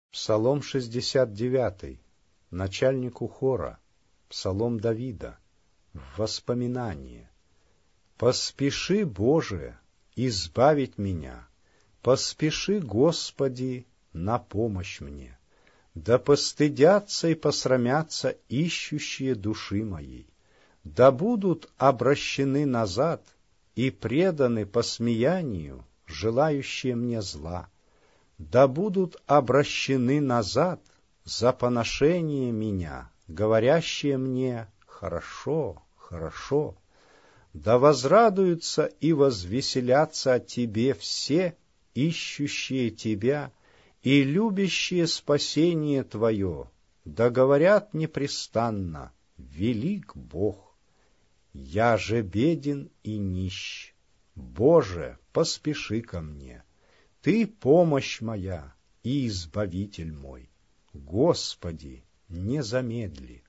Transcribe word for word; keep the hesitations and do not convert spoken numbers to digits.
Псалом шестьдесят девятый, начальнику хора, псалом Давида, в воспоминание. «Поспеши, Боже, избавить меня, поспеши, Господи, на помощь мне. Да постыдятся и посрамятся ищущие души моей, да будут обращены назад и преданы посмеянию, желающие мне зла. Да будут обращены назад за поношение меня, говорящие мне: хорошо, хорошо. Да возрадуются и возвеселятся о тебе все, ищущие тебя и любящие спасение твое, да говорят непрестанно: велик Бог. Я же беден и нищ. Боже, поспеши ко мне. Ты помощь моя и избавитель мой. Господи, не замедли.